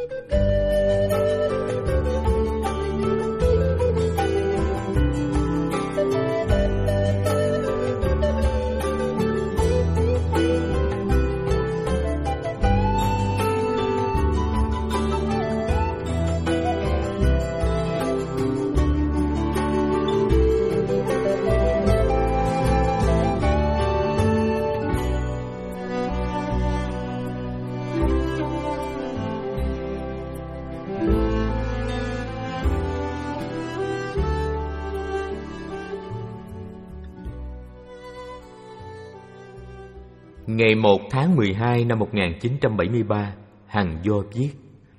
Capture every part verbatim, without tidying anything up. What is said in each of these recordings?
Ngày một tháng mười hai năm một nghìn chín trăm bảy mươi ba, Hằng Do viết: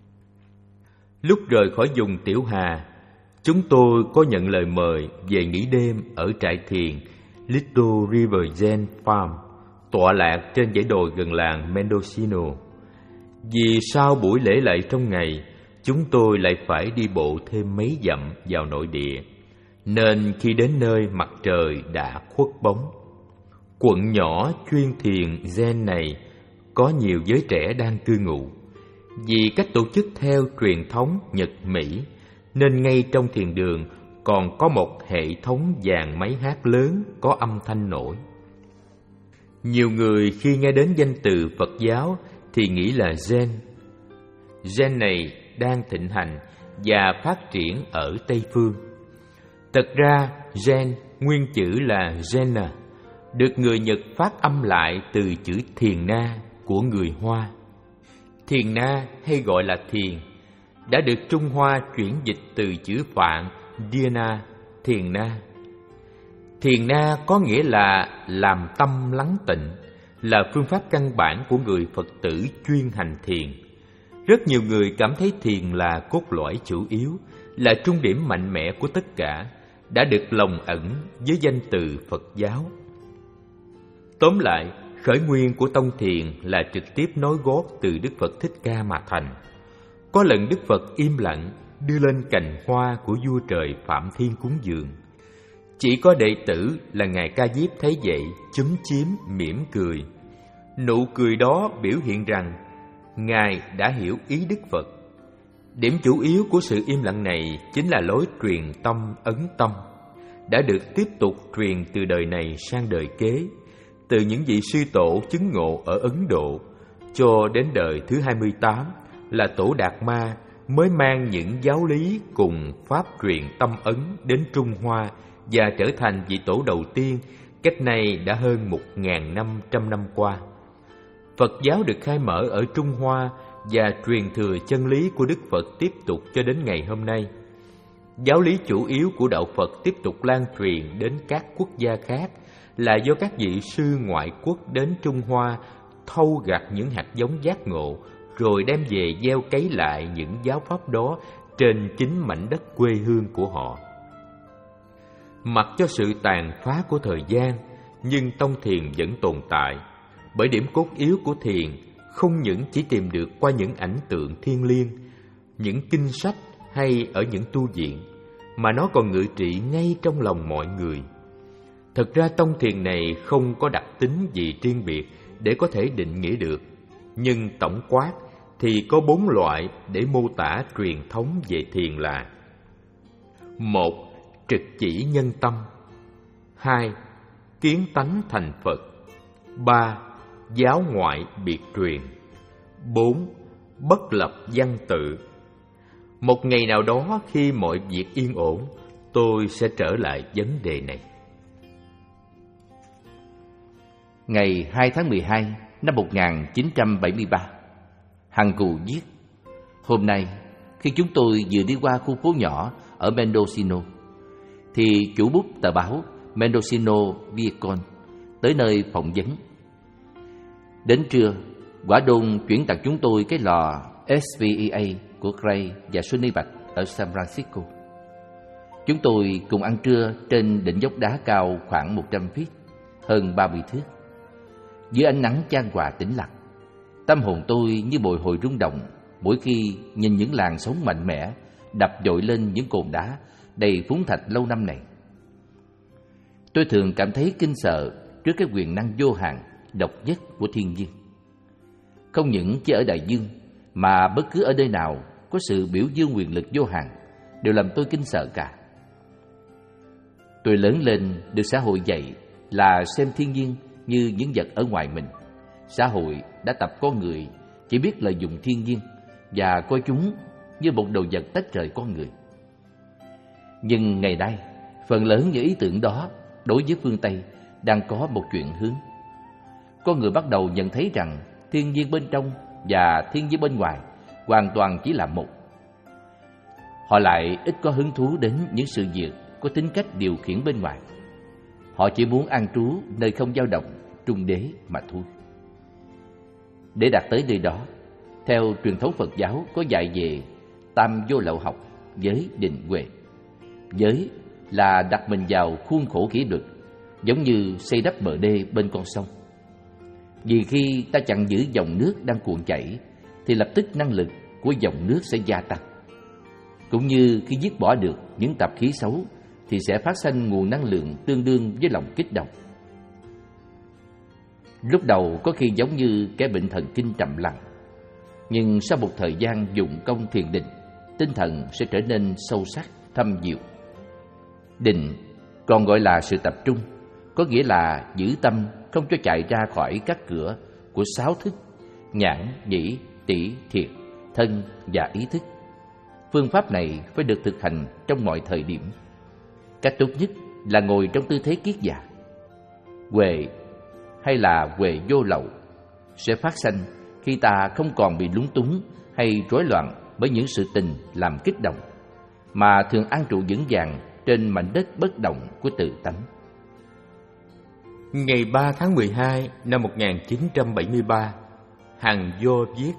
Lúc rời khỏi vùng Tiểu Hà, chúng tôi có nhận lời mời về nghỉ đêm ở trại thiền Little River Zen Farm, tọa lạc trên dãy đồi gần làng Mendocino. Vì sau buổi lễ lạy trong ngày, chúng tôi lại phải đi bộ thêm mấy dặm vào nội địa, nên khi đến nơi mặt trời đã khuất bóng. Quận nhỏ chuyên thiền Zen này có nhiều giới trẻ đang cư ngụ. Vì cách tổ chức theo truyền thống Nhật Mỹ, nên ngay trong thiền đường còn có một hệ thống dàn máy hát lớn có âm thanh nổi. Nhiều người khi nghe đến danh từ Phật giáo thì nghĩ là Zen. Zen này đang thịnh hành và phát triển ở Tây Phương. Thật ra Zen nguyên chữ là Zena, được người Nhật phát âm lại từ chữ thiền na của người Hoa. Thiền na hay gọi là thiền đã được Trung Hoa chuyển dịch từ chữ Phạn Dhyana, thiền na. Thiền na có nghĩa là làm tâm lắng tịnh, là phương pháp căn bản của người Phật tử chuyên hành thiền. Rất nhiều người cảm thấy thiền là cốt lõi chủ yếu, là trung điểm mạnh mẽ của tất cả, đã được lồng ẩn với danh từ Phật giáo. Tóm lại, khởi nguyên của tông thiền là trực tiếp nối gót từ Đức Phật Thích Ca mà thành. Có lần Đức Phật im lặng đưa lên cành hoa của vua trời Phạm Thiên cúng dường. Chỉ có đệ tử là Ngài Ca Diếp thấy vậy, chúm chím mỉm cười. Nụ cười đó biểu hiện rằng Ngài đã hiểu ý Đức Phật. Điểm chủ yếu của sự im lặng này chính là lối truyền tâm ấn tâm, đã được tiếp tục truyền từ đời này sang đời kế, từ những vị sư tổ chứng ngộ ở Ấn Độ cho đến đời thứ hai mươi tám là Tổ Đạt Ma mới mang những giáo lý cùng pháp truyền tâm ấn đến Trung Hoa và trở thành vị tổ đầu tiên cách nay đã hơn một nghìn năm trăm năm qua. Phật giáo được khai mở ở Trung Hoa và truyền thừa chân lý của Đức Phật tiếp tục cho đến ngày hôm nay. Giáo lý chủ yếu của đạo Phật tiếp tục lan truyền đến các quốc gia khác là do các vị sư ngoại quốc đến Trung Hoa thâu gặt những hạt giống giác ngộ, rồi đem về gieo cấy lại những giáo pháp đó trên chính mảnh đất quê hương của họ. Mặc cho sự tàn phá của thời gian, nhưng tông thiền vẫn tồn tại, bởi điểm cốt yếu của thiền không những chỉ tìm được qua những ảnh tượng thiêng liêng, những kinh sách hay ở những tu viện, mà nó còn ngự trị ngay trong lòng mọi người. Thật ra tông thiền này không có đặc tính gì riêng biệt để có thể định nghĩa được, nhưng tổng quát thì có bốn loại để mô tả truyền thống về thiền là: một. Trực chỉ nhân tâm. Hai. Kiến tánh thành Phật. Ba. Giáo ngoại biệt truyền. Bốn. Bất lập văn tự. Một ngày nào đó khi mọi việc yên ổn, tôi sẽ trở lại vấn đề này. Ngày hai tháng mười hai năm một nghìn chín trăm bảy mươi ba, Hằng Cù viết: Hôm nay, khi chúng tôi vừa đi qua khu phố nhỏ ở Mendocino, thì chủ bút tờ báo Mendocino Viacon tới nơi phỏng vấn. Đến trưa, quả đôn chuyển tặng chúng tôi cái lò ét vê e a của Gray và Sonny Bạch ở San Francisco. Chúng tôi cùng ăn trưa trên đỉnh dốc đá cao khoảng một trăm feet, hơn ba mươi thước. Dưới ánh nắng chan hòa tĩnh lặng, tâm hồn tôi như bồi hồi rung động mỗi khi nhìn những làn sóng mạnh mẽ đập dội lên những cồn đá đầy phúng thạch lâu năm này. Tôi thường cảm thấy kinh sợ trước cái quyền năng vô hạn, độc nhất của thiên nhiên. Không những chỉ ở đại dương, mà bất cứ ở nơi nào có sự biểu dương quyền lực vô hạn đều làm tôi kinh sợ cả. Tôi lớn lên được xã hội dạy là xem thiên nhiên như những vật ở ngoài mình. Xã hội đã tập con người chỉ biết lợi dụng thiên nhiên và coi chúng như một đồ vật tách rời con người. Nhưng ngày nay, phần lớn những ý tưởng đó đối với phương Tây đang có một chuyển hướng. Con người bắt đầu nhận thấy rằng thiên nhiên bên trong và thiên nhiên bên ngoài hoàn toàn chỉ là một. Họ lại ít có hứng thú đến những sự việc có tính cách điều khiển bên ngoài. Họ chỉ muốn an trú nơi không dao động, trung đế mà thôi. Để đạt tới nơi đó, theo truyền thống Phật giáo có dạy về tam vô lậu học, giới định huệ. Giới là đặt mình vào khuôn khổ kỷ luật, giống như xây đắp bờ đê bên con sông. Vì khi ta chặn giữ dòng nước đang cuộn chảy, thì lập tức năng lực của dòng nước sẽ gia tăng. Cũng như khi dứt bỏ được những tạp khí xấu, thì sẽ phát sinh nguồn năng lượng tương đương với lòng kích động. Lúc đầu có khi giống như kẻ bệnh thần kinh trầm lặng, nhưng sau một thời gian dụng công thiền định, tinh thần sẽ trở nên sâu sắc, thâm diệu. Định còn gọi là sự tập trung, có nghĩa là giữ tâm không cho chạy ra khỏi các cửa của sáu thức: nhãn, nhĩ, tỷ, thiệt, thân và ý thức. Phương pháp này phải được thực hành trong mọi thời điểm. Cách tốt nhất là ngồi trong tư thế kiết già. Huệ hay là huệ vô lậu sẽ phát sanh khi ta không còn bị lúng túng hay rối loạn bởi những sự tình làm kích động, mà thường an trụ vững vàng trên mảnh đất bất động của tự tánh. Ngày ba tháng mười hai năm một nghìn chín trăm bảy mươi ba, Hằng Do viết: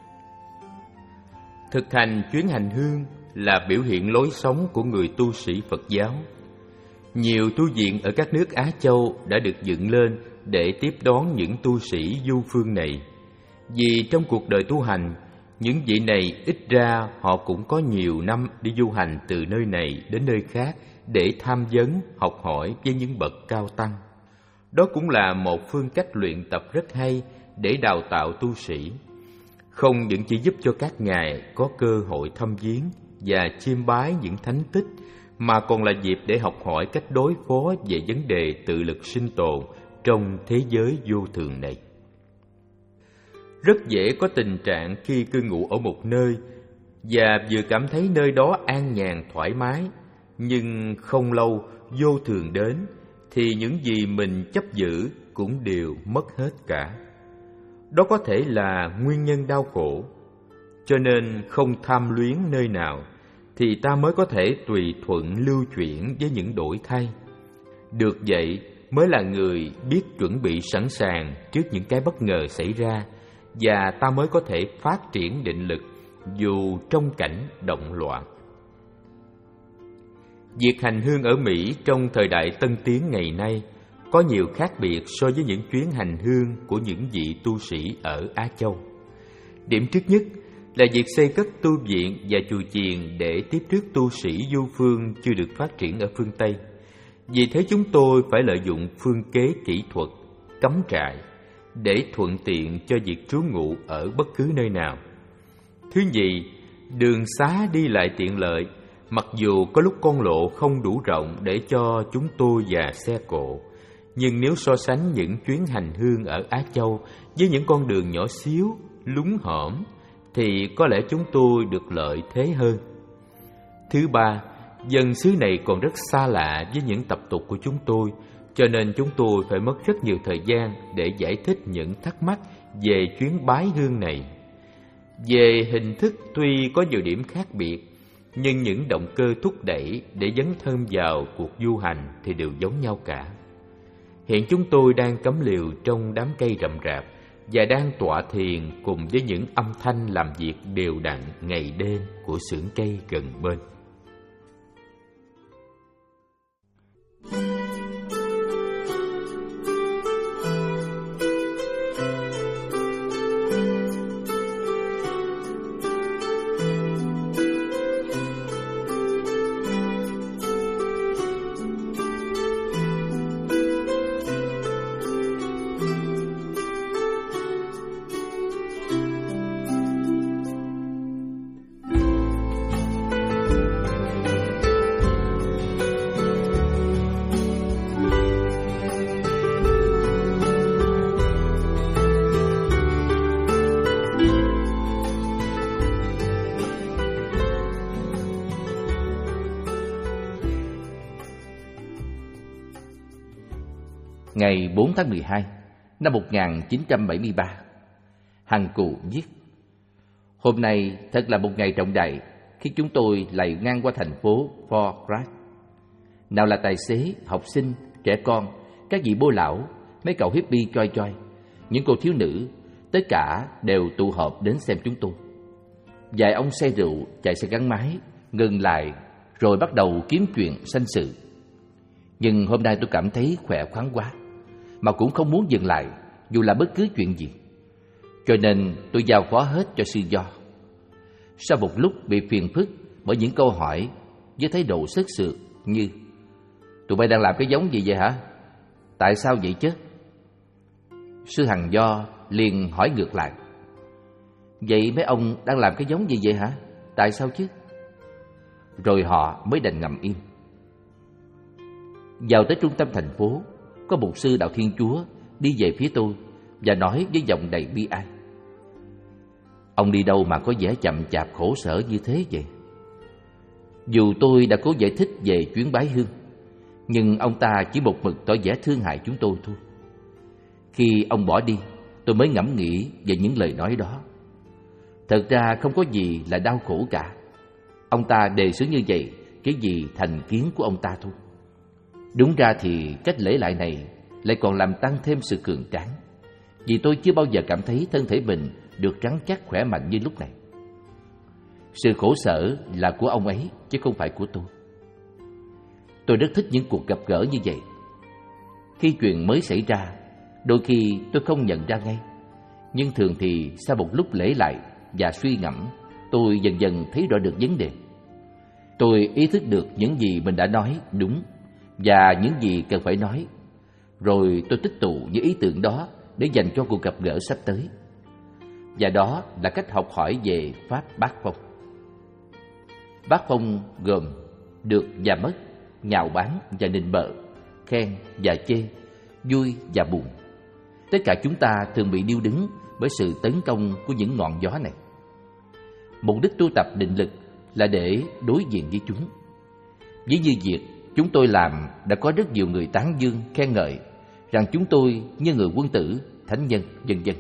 thực hành chuyến hành hương là biểu hiện lối sống của người tu sĩ Phật giáo. Nhiều tu viện ở các nước Á Châu đã được dựng lên để tiếp đón những tu sĩ du phương này. Vì trong cuộc đời tu hành, những vị này ít ra họ cũng có nhiều năm đi du hành từ nơi này đến nơi khác để tham vấn, học hỏi với những bậc cao tăng. Đó cũng là một phương cách luyện tập rất hay để đào tạo tu sĩ. Không những chỉ giúp cho các ngài có cơ hội thăm viếng và chiêm bái những thánh tích, mà còn là dịp để học hỏi cách đối phó về vấn đề tự lực sinh tồn trong thế giới vô thường này. Rất dễ có tình trạng khi cư ngụ ở một nơi và vừa cảm thấy nơi đó an nhàn thoải mái, nhưng không lâu vô thường đến thì những gì mình chấp giữ cũng đều mất hết cả. Đó có thể là nguyên nhân đau khổ. Cho nên không tham luyến nơi nào thì ta mới có thể tùy thuận lưu chuyển với những đổi thay. Được vậy mới là người biết chuẩn bị sẵn sàng trước những cái bất ngờ xảy ra, và ta mới có thể phát triển định lực dù trong cảnh động loạn. Việc hành hương ở Mỹ trong thời đại tân tiến ngày nay có nhiều khác biệt so với những chuyến hành hương của những vị tu sĩ ở Á Châu. Điểm trước nhất là việc xây cất tu viện và chùa chiền để tiếp rước tu sĩ du phương chưa được phát triển ở phương Tây. Vì thế chúng tôi phải lợi dụng phương kế kỹ thuật, cắm trại, để thuận tiện cho việc trú ngụ ở bất cứ nơi nào. Thứ nhì, đường xá đi lại tiện lợi, mặc dù có lúc con lộ không đủ rộng để cho chúng tôi và xe cộ. Nhưng nếu so sánh những chuyến hành hương ở Á Châu với những con đường nhỏ xíu, lún hõm, thì có lẽ chúng tôi được lợi thế hơn. Thứ ba, dân xứ này còn rất xa lạ với những tập tục của chúng tôi, cho nên chúng tôi phải mất rất nhiều thời gian để giải thích những thắc mắc về chuyến bái hương này. Về hình thức tuy có nhiều điểm khác biệt, nhưng những động cơ thúc đẩy để dấn thân vào cuộc du hành thì đều giống nhau cả. Hiện chúng tôi đang cắm lều trong đám cây rậm rạp và đang tọa thiền cùng với những âm thanh làm việc đều đặn ngày đêm của xưởng cây gần bên. Ngày bốn tháng mười hai năm một nghìn chín trăm bảy mươi ba, Hằng Cù viết: Hôm nay thật là một ngày trọng đại khi chúng tôi lại ngang qua thành phố Fort Bragg. Nào là tài xế, học sinh, trẻ con, các vị bô lão, mấy cậu hippie choi choi, những cô thiếu nữ, tất cả đều tụ họp đến xem chúng tôi. Vài ông xe rượu chạy xe gắn máy ngừng lại rồi bắt đầu kiếm chuyện sanh sự. Nhưng hôm nay tôi cảm thấy khỏe khoắn quá, mà cũng không muốn dừng lại dù là bất cứ chuyện gì. Cho nên tôi giao phó hết cho sư Do. Sau một lúc bị phiền phức bởi những câu hỏi với thái độ sất sượt như: tụi bay đang làm cái giống gì vậy hả? Tại sao vậy chứ? Sư Hằng Do liền hỏi ngược lại: vậy mấy ông đang làm cái giống gì vậy hả? Tại sao chứ? Rồi họ mới đành ngậm im. Vào tới trung tâm thành phố, có một sư đạo Thiên Chúa đi về phía tôi và nói với giọng đầy bi ai: ông đi đâu mà có vẻ chậm chạp khổ sở như thế vậy? Dù tôi đã cố giải thích về chuyến bái hương, nhưng ông ta chỉ một mực tỏ vẻ thương hại chúng tôi thôi. Khi ông bỏ đi, tôi mới ngẫm nghĩ về những lời nói đó. Thật ra không có gì là đau khổ cả. Ông ta đề xướng như vậy cái gì thành kiến của ông ta thôi. Đúng ra thì cách lễ lại này lại còn làm tăng thêm sự cường tráng, vì tôi chưa bao giờ cảm thấy thân thể mình được rắn chắc khỏe mạnh như lúc này. Sự khổ sở là của ông ấy chứ không phải của tôi. Tôi rất thích những cuộc gặp gỡ như vậy. Khi chuyện mới xảy ra, đôi khi tôi không nhận ra ngay, nhưng thường thì sau một lúc lễ lại và suy ngẫm, tôi dần dần thấy rõ được vấn đề. Tôi ý thức được những gì mình đã nói đúng và những gì cần phải nói. Rồi tôi tích tụ những ý tưởng đó để dành cho cuộc gặp gỡ sắp tới. Và đó là cách học hỏi về Pháp Bát Phong. Bát Phong gồm được và mất, nhạo báng và nịnh bợ, khen và chê, vui và buồn. Tất cả chúng ta thường bị điêu đứng bởi sự tấn công của những ngọn gió này. Mục đích tu tập định lực là để đối diện với chúng. Ví như việc chúng tôi làm đã có rất nhiều người tán dương, khen ngợi rằng chúng tôi như người quân tử, thánh nhân, vân vân.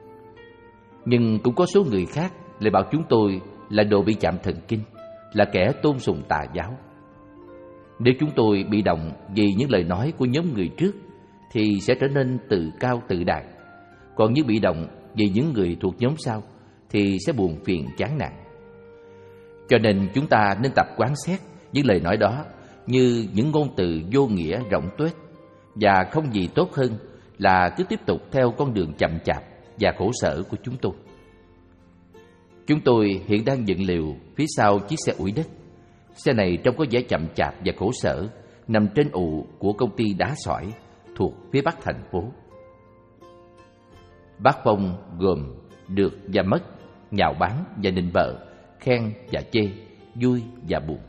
Nhưng cũng có số người khác lại bảo chúng tôi là đồ bị chạm thần kinh, là kẻ tôn sùng tà giáo. Nếu chúng tôi bị động vì những lời nói của nhóm người trước thì sẽ trở nên tự cao tự đại. Còn như bị động vì những người thuộc nhóm sau thì sẽ buồn phiền chán nản. Cho nên chúng ta nên tập quán xét những lời nói đó như những ngôn từ vô nghĩa rỗng tuếch, và không gì tốt hơn là cứ tiếp tục theo con đường chậm chạp và khổ sở của chúng tôi. Chúng tôi hiện đang dựng lều phía sau chiếc xe ủi đất. Xe này trông có vẻ chậm chạp và khổ sở, nằm trên ụ của công ty đá sỏi thuộc phía bắc thành phố. Bát Phong gồm được và mất, nhạo báng và nịnh bợ, khen và chê, vui và buồn.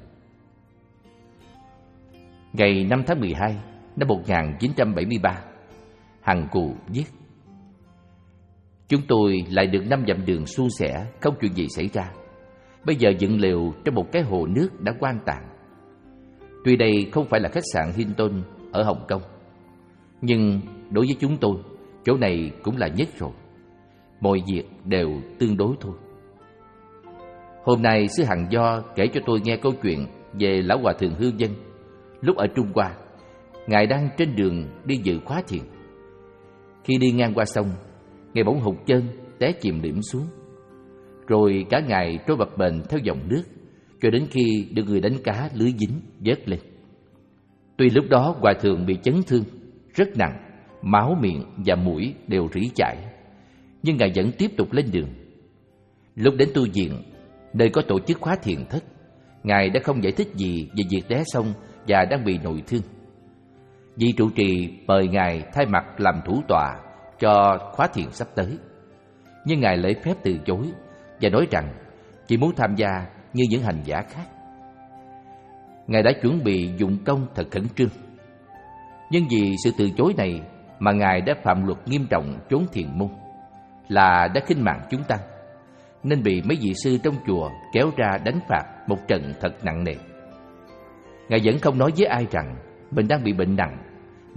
Ngày năm tháng mười hai năm một nghìn chín trăm bảy mươi ba, Hằng Cù viết: chúng tôi lại được năm dặm đường suôn sẻ, không chuyện gì xảy ra. Bây giờ dựng lều trong một cái hồ nước đã quan tàn. Tuy đây không phải là khách sạn Hilton ở Hồng Kông, nhưng đối với chúng tôi, chỗ này cũng là nhất rồi. Mọi việc đều tương đối thôi. Hôm nay sư Hằng Do kể cho tôi nghe câu chuyện về lão hòa thượng Hư Vân. Lúc ở Trung Hoa, ngài đang trên đường đi dự khóa thiền. Khi đi ngang qua sông, ngài bỗng hụt chân, té chìm đỉm xuống. Rồi cả ngày trôi bập bềnh theo dòng nước, cho đến khi được người đánh cá lưới dính vớt lên. Tuy lúc đó hòa thượng bị chấn thương rất nặng, máu miệng và mũi đều rỉ chảy, nhưng ngài vẫn tiếp tục lên đường. Lúc đến tu viện, nơi có tổ chức khóa thiền thất, ngài đã không giải thích gì về việc té sông và đang bị nội thương. Vị trụ trì mời ngài thay mặt làm thủ tọa cho khóa thiền sắp tới, nhưng ngài lễ phép từ chối và nói rằng chỉ muốn tham gia như những hành giả khác. Ngài đã chuẩn bị dụng công thật khẩn trương, nhưng vì sự từ chối này mà ngài đã phạm luật nghiêm trọng chốn thiền môn, là đã khinh mạng chúng tăng, nên bị mấy vị sư trong chùa kéo ra đánh phạt một trận thật nặng nề. Ngài vẫn không nói với ai rằng mình đang bị bệnh nặng,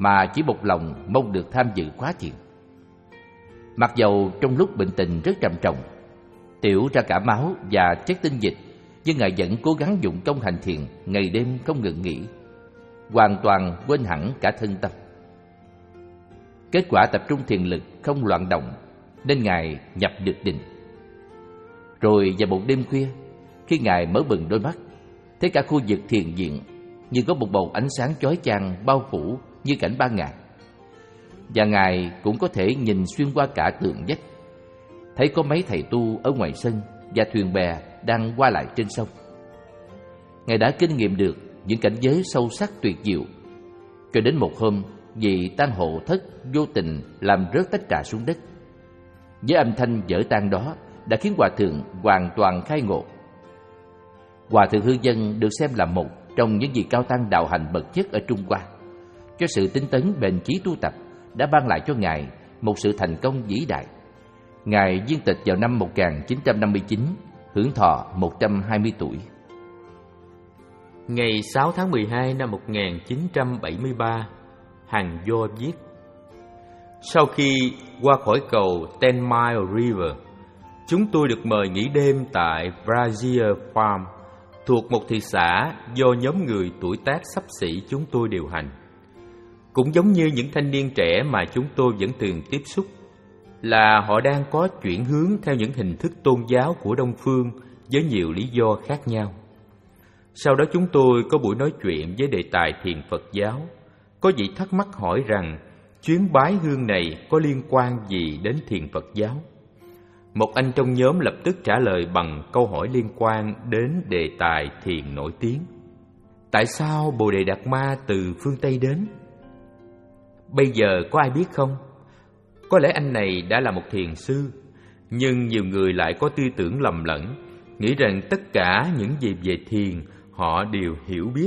mà chỉ một lòng mong được tham dự khóa thiền. Mặc dầu trong lúc bệnh tình rất trầm trọng, tiểu ra cả máu và chất tinh dịch, nhưng Ngài vẫn cố gắng dụng công hành thiền ngày đêm không ngừng nghỉ, hoàn toàn quên hẳn cả thân tâm. Kết quả tập trung thiền lực không loạn động, nên Ngài nhập được định. Rồi vào một đêm khuya, khi Ngài mở bừng đôi mắt, thấy cả khu vực thiền viện như có một bầu ánh sáng chói chang bao phủ như cảnh ban ngày. Và Ngài cũng có thể nhìn xuyên qua cả tường vách, thấy có mấy thầy tu ở ngoài sân và thuyền bè đang qua lại trên sông. Ngài đã kinh nghiệm được những cảnh giới sâu sắc tuyệt diệu, cho đến một hôm vị tang hộ thất vô tình làm rớt tách trà xuống đất. Với âm thanh vỡ tan đó đã khiến Hòa Thượng hoàn toàn khai ngộ. Hòa Thượng Hư Dân được xem là một trong những vị cao tăng đạo hành bậc nhất ở Trung Hoa. Cho sự tinh tấn bền chí tu tập đã ban lại cho Ngài một sự thành công vĩ đại. Ngài viên tịch vào năm một nghìn chín trăm năm mươi chín, hưởng thọ một trăm hai mươi tuổi. Ngày sáu tháng mười hai năm một nghìn chín trăm bảy mươi ba, Hằng Do viết: Sau khi qua khỏi cầu Ten Mile River, chúng tôi được mời nghỉ đêm tại Brazier Farm, thuộc một thị xã do nhóm người tuổi tác xấp xỉ chúng tôi điều hành. Cũng giống như những thanh niên trẻ mà chúng tôi vẫn thường tiếp xúc, là họ đang có chuyển hướng theo những hình thức tôn giáo của Đông Phương với nhiều lý do khác nhau. Sau đó chúng tôi có buổi nói chuyện với đề tài thiền Phật giáo. Có vị thắc mắc hỏi rằng chuyến bái hương này có liên quan gì đến thiền Phật giáo. Một anh trong nhóm lập tức trả lời bằng câu hỏi liên quan đến đề tài thiền nổi tiếng: Tại sao Bồ Đề Đạt Ma từ phương Tây đến? Bây giờ có ai biết không? Có lẽ anh này đã là một thiền sư, nhưng nhiều người lại có tư tưởng lầm lẫn, nghĩ rằng tất cả những gì về thiền họ đều hiểu biết.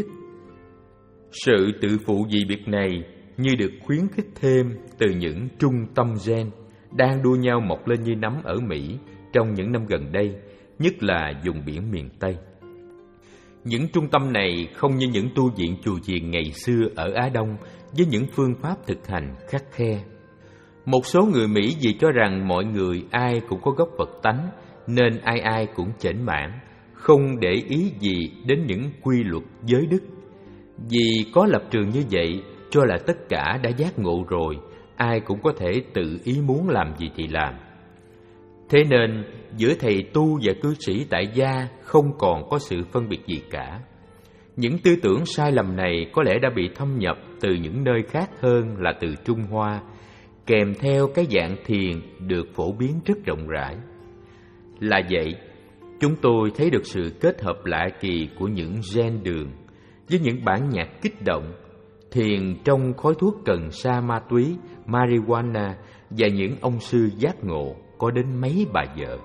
Sự tự phụ dị biệt này như được khuyến khích thêm từ những trung tâm Zen đang đua nhau mọc lên như nấm ở Mỹ trong những năm gần đây, nhất là vùng biển miền Tây. Những trung tâm này không như những tu viện chùa chiền ngày xưa ở Á Đông với những phương pháp thực hành khắt khe. Một số người Mỹ vì cho rằng mọi người ai cũng có gốc Phật tánh nên ai ai cũng chểnh mãn, không để ý gì đến những quy luật giới đức. Vì có lập trường như vậy, cho là tất cả đã giác ngộ rồi, ai cũng có thể tự ý muốn làm gì thì làm. Thế nên giữa thầy tu và cư sĩ tại gia không còn có sự phân biệt gì cả. Những tư tưởng sai lầm này có lẽ đã bị thâm nhập từ những nơi khác hơn là từ Trung Hoa, kèm theo cái dạng thiền được phổ biến rất rộng rãi. Là vậy, chúng tôi thấy được sự kết hợp lạ kỳ của những gen đường với những bản nhạc kích động, thiền trong khói thuốc cần sa ma túy, marijuana và những ông sư giác ngộ có đến mấy bà vợ.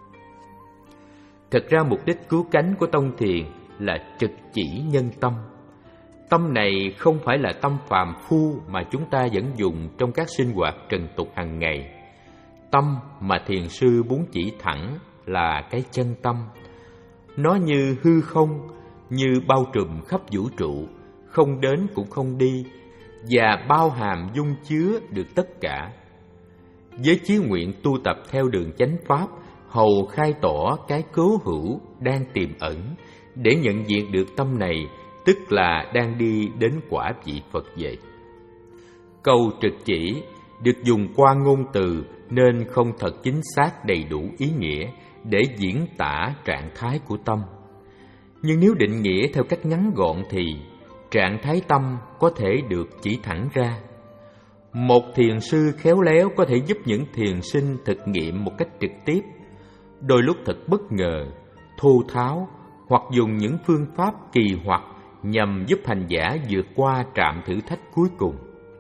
Thật ra mục đích cứu cánh của tông thiền là trực chỉ nhân tâm. Tâm này không phải là tâm phàm phu mà chúng ta vẫn dùng trong các sinh hoạt trần tục hàng ngày. Tâm mà thiền sư muốn chỉ thẳng là cái chân tâm. Nó như hư không, như bao trùm khắp vũ trụ, không đến cũng không đi, và bao hàm dung chứa được tất cả. Với chí nguyện tu tập theo đường chánh pháp, hầu khai tỏ cái cố hữu đang tiềm ẩn, để nhận diện được tâm này, tức là đang đi đến quả vị Phật vậy. Câu trực chỉ được dùng qua ngôn từ nên không thật chính xác đầy đủ ý nghĩa để diễn tả trạng thái của tâm. Nhưng nếu định nghĩa theo cách ngắn gọn thì trạng thái tâm có thể được chỉ thẳng ra. Một thiền sư khéo léo có thể giúp những thiền sinh thực nghiệm một cách trực tiếp, đôi lúc thật bất ngờ, thô tháo, hoặc dùng những phương pháp kỳ hoặc nhằm giúp hành giả vượt qua trạm thử thách cuối cùng.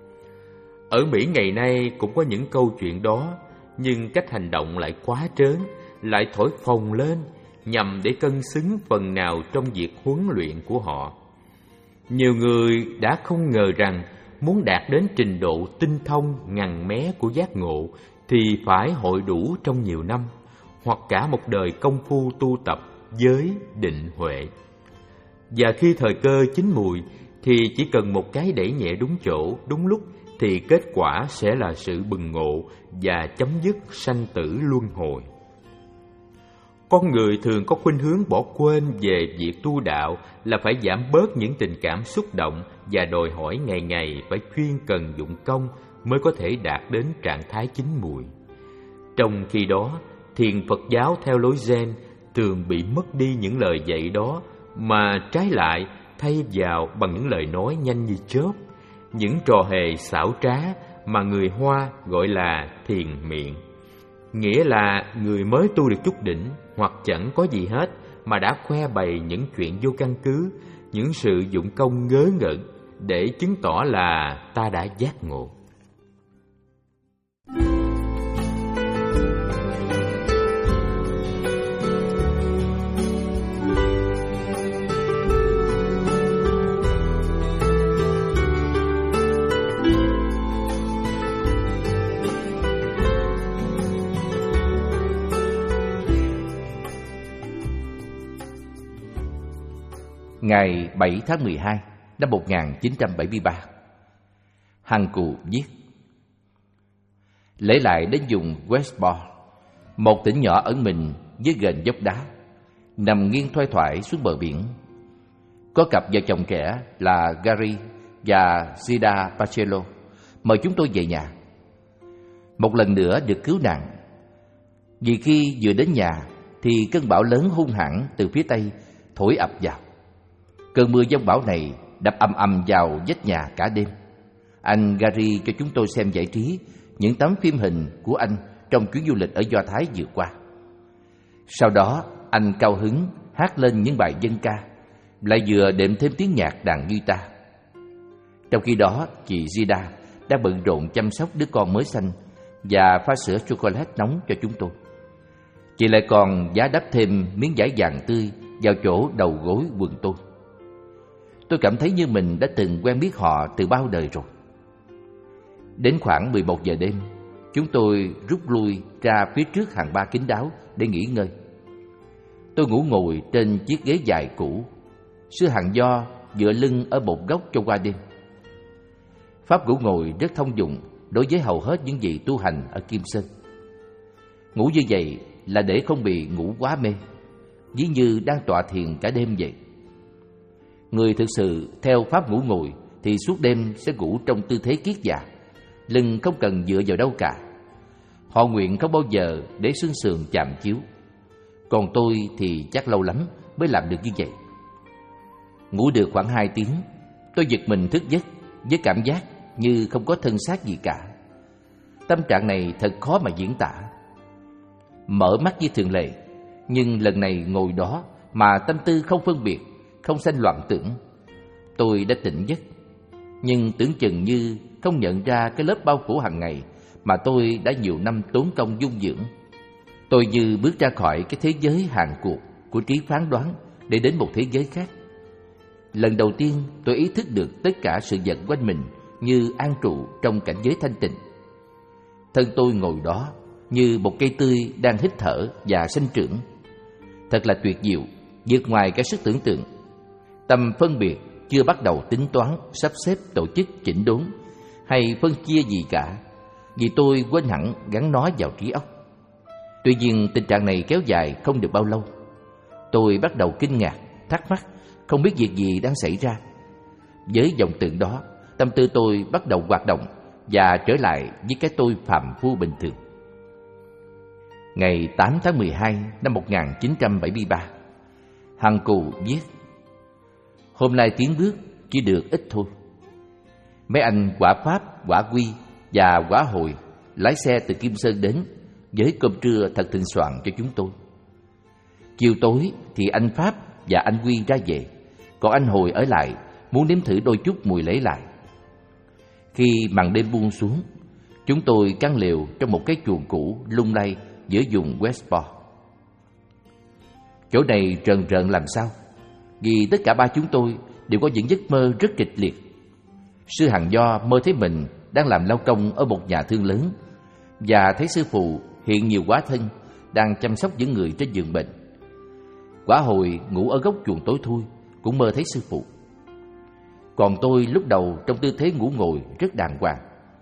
Ở Mỹ ngày nay cũng có những câu chuyện đó, nhưng cách hành động lại quá trớn, lại thổi phồng lên nhằm để cân xứng phần nào trong việc huấn luyện của họ. Nhiều người đã không ngờ rằng muốn đạt đến trình độ tinh thông ngằn mé của giác ngộ thì phải hội đủ trong nhiều năm, hoặc cả một đời công phu tu tập giới định huệ. Và khi thời cơ chín mùi thì chỉ cần một cái đẩy nhẹ đúng chỗ, đúng lúc thì kết quả sẽ là sự bừng ngộ và chấm dứt sanh tử luân hồi. Con người thường có khuynh hướng bỏ quên về việc tu đạo là phải giảm bớt những tình cảm xúc động và đòi hỏi ngày ngày phải chuyên cần dụng công mới có thể đạt đến trạng thái chín mùi. Trong khi đó, thiền Phật giáo theo lối Zen thường bị mất đi những lời dạy đó, mà trái lại thay vào bằng những lời nói nhanh như chớp, những trò hề xảo trá mà người Hoa gọi là thiền miệng. Nghĩa là người mới tu được chút đỉnh hoặc chẳng có gì hết mà đã khoe bày những chuyện vô căn cứ, những sự dụng công ngớ ngẩn để chứng tỏ là ta đã giác ngộ. Ngày bảy tháng mười hai năm một nghìn chín trăm bảy mươi ba, Hằng Cù viết: Lễ lại đến vùng Westport, một tỉnh nhỏ ẩn mình dưới gành dốc đá, nằm nghiêng thoai thoải xuống bờ biển. Có cặp vợ chồng trẻ là Gary và Zida Pacello mời chúng tôi về nhà. Một lần nữa được cứu nạn, vì khi vừa đến nhà thì cơn bão lớn hung hãn từ phía tây thổi ập vào. Cơn mưa giông bão này đập ầm ầm vào vách nhà cả đêm. Anh Gary cho chúng tôi xem giải trí những tấm phim hình của anh trong chuyến du lịch ở Do Thái vừa qua. Sau đó anh cao hứng hát lên những bài dân ca, lại vừa đệm thêm tiếng nhạc đàn guitar. Trong khi đó, chị Zida đang bận rộn chăm sóc đứa con mới sanh và pha sữa chocolate nóng cho chúng tôi. Chị lại còn giá đắp thêm miếng vải vàng tươi vào chỗ đầu gối quần tôi. Tôi cảm thấy như mình đã từng quen biết họ từ bao đời rồi. Đến khoảng mười một giờ đêm, chúng tôi rút lui ra phía trước hàng ba kín đáo để nghỉ ngơi. Tôi ngủ ngồi trên chiếc ghế dài cũ, sư Hằng Do dựa lưng ở một góc cho qua đêm. Pháp ngủ ngồi rất thông dụng đối với hầu hết những vị tu hành ở Kim Sơn. Ngủ như vậy là để không bị ngủ quá mê, ví như đang tọa thiền cả đêm vậy. Người thực sự theo pháp ngủ ngồi thì suốt đêm sẽ ngủ trong tư thế kiết già, lưng không cần dựa vào đâu cả. Họ nguyện không bao giờ để xương sườn chạm chiếu. Còn tôi thì chắc lâu lắm mới làm được như vậy. Ngủ được khoảng hai tiếng, tôi giật mình thức giấc với cảm giác như không có thân xác gì cả. Tâm trạng này thật khó mà diễn tả. Mở mắt như thường lệ, nhưng lần này ngồi đó mà tâm tư không phân biệt, không sanh loạn tưởng. Tôi đã tỉnh giấc, nhưng tưởng chừng như không nhận ra cái lớp bao phủ hàng ngày mà tôi đã nhiều năm tốn công dung dưỡng. Tôi như bước ra khỏi cái thế giới hàng cuộc của trí phán đoán để đến một thế giới khác. Lần đầu tiên tôi ý thức được tất cả sự vật quanh mình như an trụ trong cảnh giới thanh tịnh. Thân tôi ngồi đó như một cây tươi đang hít thở và sinh trưởng. Thật là tuyệt diệu, vượt ngoài cái sức tưởng tượng. Tâm phân biệt chưa bắt đầu tính toán, sắp xếp, tổ chức, chỉnh đốn hay phân chia gì cả, vì tôi quên hẳn gắn nó vào trí óc. Tuy nhiên tình trạng này kéo dài không được bao lâu. Tôi bắt đầu kinh ngạc, thắc mắc, không biết việc gì đang xảy ra. Với vọng tưởng đó, tâm tư tôi bắt đầu hoạt động và trở lại với cái tôi phàm phu bình thường. Ngày tám tháng mười hai năm một nghìn chín trăm bảy mươi ba, Hằng Cù viết: Hôm nay tiến bước chỉ được ít thôi. Mấy anh Quả Pháp, Quả Quy và Quả Hồi lái xe từ Kim Sơn đến với cơm trưa thật thịnh soạn cho chúng tôi. Chiều tối thì anh Pháp và anh Quy ra về, còn anh Hồi ở lại muốn nếm thử đôi chút mùi lấy lại. Khi màn đêm buông xuống, chúng tôi căn lều trong một cái chuồng cũ lung lay giữa vùng Westport. Chỗ này rờn rợn làm sao, vì tất cả ba chúng tôi đều có những giấc mơ rất kịch liệt. Sư Hằng Do mơ thấy mình đang làm lao công ở một nhà thương lớn và thấy sư phụ hiện nhiều hóa thân đang chăm sóc những người trên giường bệnh. Quả Hồi ngủ ở góc chuồng tối thui cũng mơ thấy sư phụ. Còn tôi lúc đầu trong tư thế ngủ ngồi rất đàng hoàng,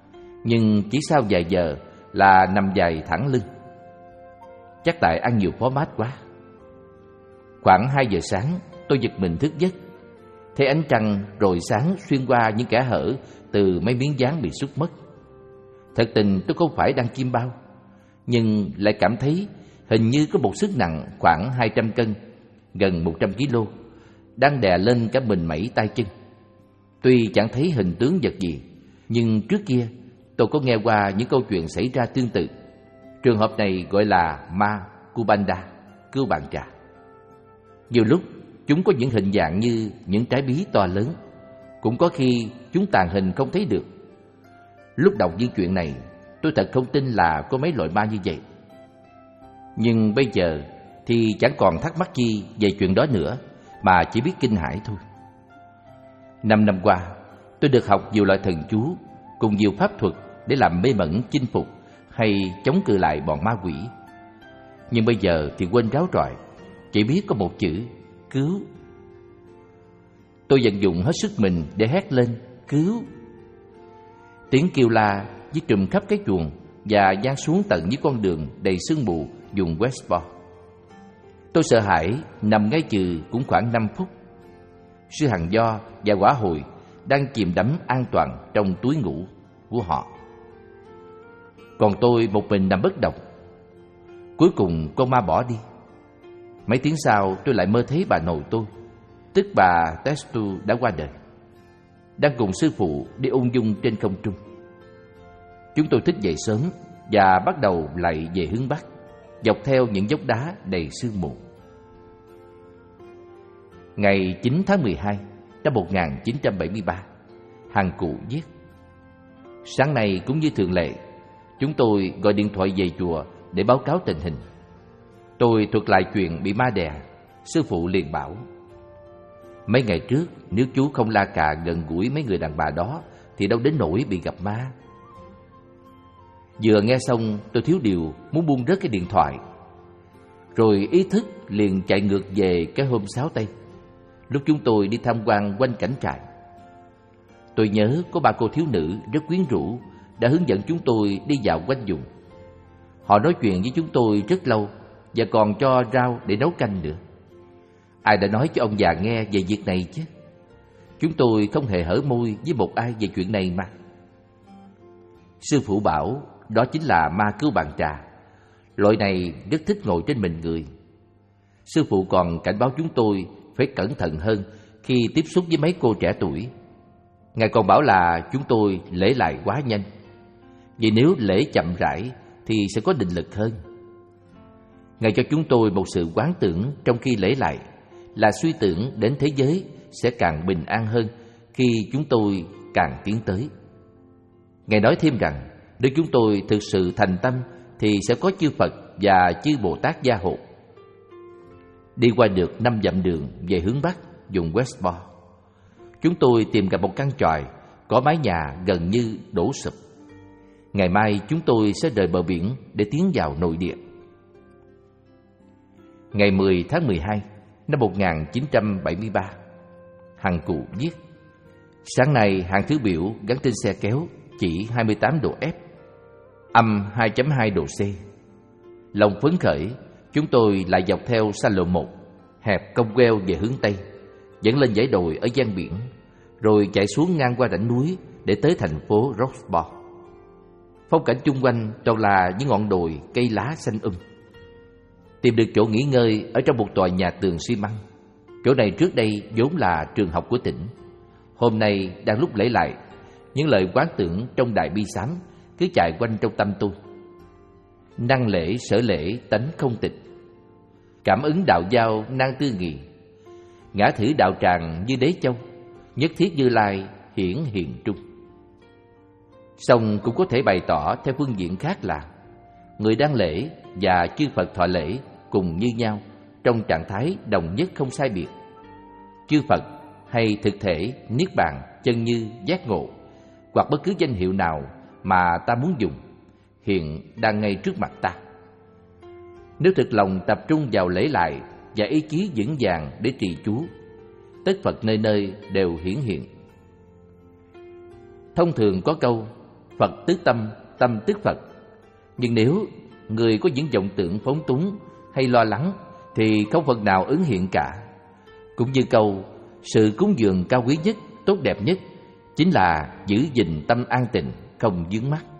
Nhưng chỉ sau vài giờ là nằm dài thẳng lưng. Chắc tại ăn nhiều phó mát quá. Khoảng hai giờ sáng, tôi giật mình thức giấc, thấy ánh trăng rọi sáng xuyên qua những kẽ hở từ mấy miếng dán bị xúc mất. Thật tình tôi không phải đang chiêm bao, nhưng lại cảm thấy hình như có một sức nặng khoảng hai trăm cân, gần một trăm ki lô, đang đè lên cả mình mẩy tay chân. Tuy chẳng thấy hình tướng vật gì, nhưng trước kia tôi có nghe qua những câu chuyện xảy ra tương tự. Trường hợp này gọi là ma Kubanda, cưu bàn trà. Nhiều lúc chúng có những hình dạng như những trái bí to lớn, cũng có khi chúng tàng hình không thấy được. Lúc đọc những chuyện này, tôi thật không tin là có mấy loại ma như vậy. Nhưng bây giờ thì chẳng còn thắc mắc chi về chuyện đó nữa, mà chỉ biết kinh hãi thôi. Năm năm qua, tôi được học nhiều loại thần chú cùng nhiều pháp thuật để làm mê mẩn chinh phục hay chống cự lại bọn ma quỷ. Nhưng bây giờ thì quên ráo rọi, chỉ biết có một chữ cứu. Tôi vận dụng hết sức mình để hét lên cứu. Tiếng kêu la với trùm khắp cái chuồng và giăng xuống tận những con đường đầy sương mù vùng Westport. Tôi sợ hãi nằm ngay chừ cũng khoảng năm phút. Sư Hằng Do và Quả Hồi đang chìm đắm an toàn trong túi ngủ của họ, còn tôi một mình nằm bất động. Cuối cùng con ma bỏ đi. Mấy tiếng sau tôi lại mơ thấy bà nội tôi, tức bà Testu, đã qua đời, đang cùng sư phụ đi ung dung trên không trung. Chúng tôi thức dậy sớm và bắt đầu lại về hướng Bắc, dọc theo những dốc đá đầy sương mù. Ngày chín tháng mười hai năm một nghìn chín trăm bảy mươi ba, Hằng Cụ viết: sáng nay cũng như thường lệ, chúng tôi gọi điện thoại về chùa để báo cáo tình hình. Tôi thuật lại chuyện bị ma đè. Sư phụ liền bảo: mấy ngày trước nếu chú không la cà gần gũi mấy người đàn bà đó thì đâu đến nỗi bị gặp ma. Vừa nghe xong tôi thiếu điều muốn buông rớt cái điện thoại, rồi ý thức liền chạy ngược về cái hôm sáu tây, lúc chúng tôi đi tham quan quanh cảnh trại. Tôi nhớ có ba cô thiếu nữ rất quyến rũ đã hướng dẫn chúng tôi đi dạo quanh vùng. Họ nói chuyện với chúng tôi rất lâu và còn cho rau để nấu canh nữa. Ai đã nói cho ông già nghe về việc này chứ? Chúng tôi không hề hở môi với một ai về chuyện này mà. Sư phụ bảo đó chính là ma cứu bàn trà. Loại này rất thích ngồi trên mình người. Sư phụ còn cảnh báo chúng tôi phải cẩn thận hơn khi tiếp xúc với mấy cô trẻ tuổi. Ngài còn bảo là chúng tôi lễ lại quá nhanh, vì nếu lễ chậm rãi thì sẽ có định lực hơn. Ngài cho chúng tôi một sự quán tưởng trong khi lễ lại, là suy tưởng đến thế giới sẽ càng bình an hơn khi chúng tôi càng tiến tới. Ngài nói thêm rằng nếu chúng tôi thực sự thành tâm thì sẽ có chư Phật và chư Bồ Tát gia hộ. Đi qua được năm dặm đường về hướng Bắc, vùng Westport, chúng tôi tìm gặp một căn chòi có mái nhà gần như đổ sụp. Ngày mai chúng tôi sẽ rời bờ biển để tiến vào nội địa. Ngày mười tháng mười hai năm một nghìn chín trăm bảy mươi ba, Hằng Cụ viết: sáng nay hàng thứ biểu gắn trên xe kéo chỉ hai mươi tám độ F, âm hai phẩy hai độ C. Lòng phấn khởi, chúng tôi lại dọc theo xa lộ một, hẹp cong queo về hướng Tây, dẫn lên dãy đồi ở gian biển, rồi chạy xuống ngang qua rãnh núi để tới thành phố Roxport. Phong cảnh chung quanh toàn là những ngọn đồi, cây lá xanh um. Tìm được chỗ nghỉ ngơi ở trong một tòa nhà tường xi măng. Chỗ này trước đây vốn là trường học của tỉnh. Hôm nay đang lúc lễ lại, những lời quán tưởng trong đài bi xám cứ chạy quanh trong tâm tôi. Năng lễ sở lễ tánh không tịch, cảm ứng đạo giao nan tư nghị, ngã thử đạo tràng như đế châu, nhất thiết Như Lai hiển hiện trung. Song cũng có thể bày tỏ theo phương diện khác là người đang lễ và chư Phật thọ lễ cùng như nhau, trong trạng thái đồng nhất không sai biệt. Chư Phật hay thực thể niết bàn chân như giác ngộ, hoặc bất cứ danh hiệu nào mà ta muốn dùng, hiện đang ngay trước mặt ta. Nếu thực lòng tập trung vào lễ lại và ý chí vững vàng để trì chú, tất Phật nơi nơi đều hiển hiện. Thông thường có câu Phật tức tâm, tâm tức Phật. Nhưng nếu người có những vọng tưởng phóng túng hay lo lắng thì không phần nào ứng hiện cả. Cũng như câu sự cúng dường cao quý nhất, tốt đẹp nhất chính là giữ gìn tâm an tịnh, không vướng mắc.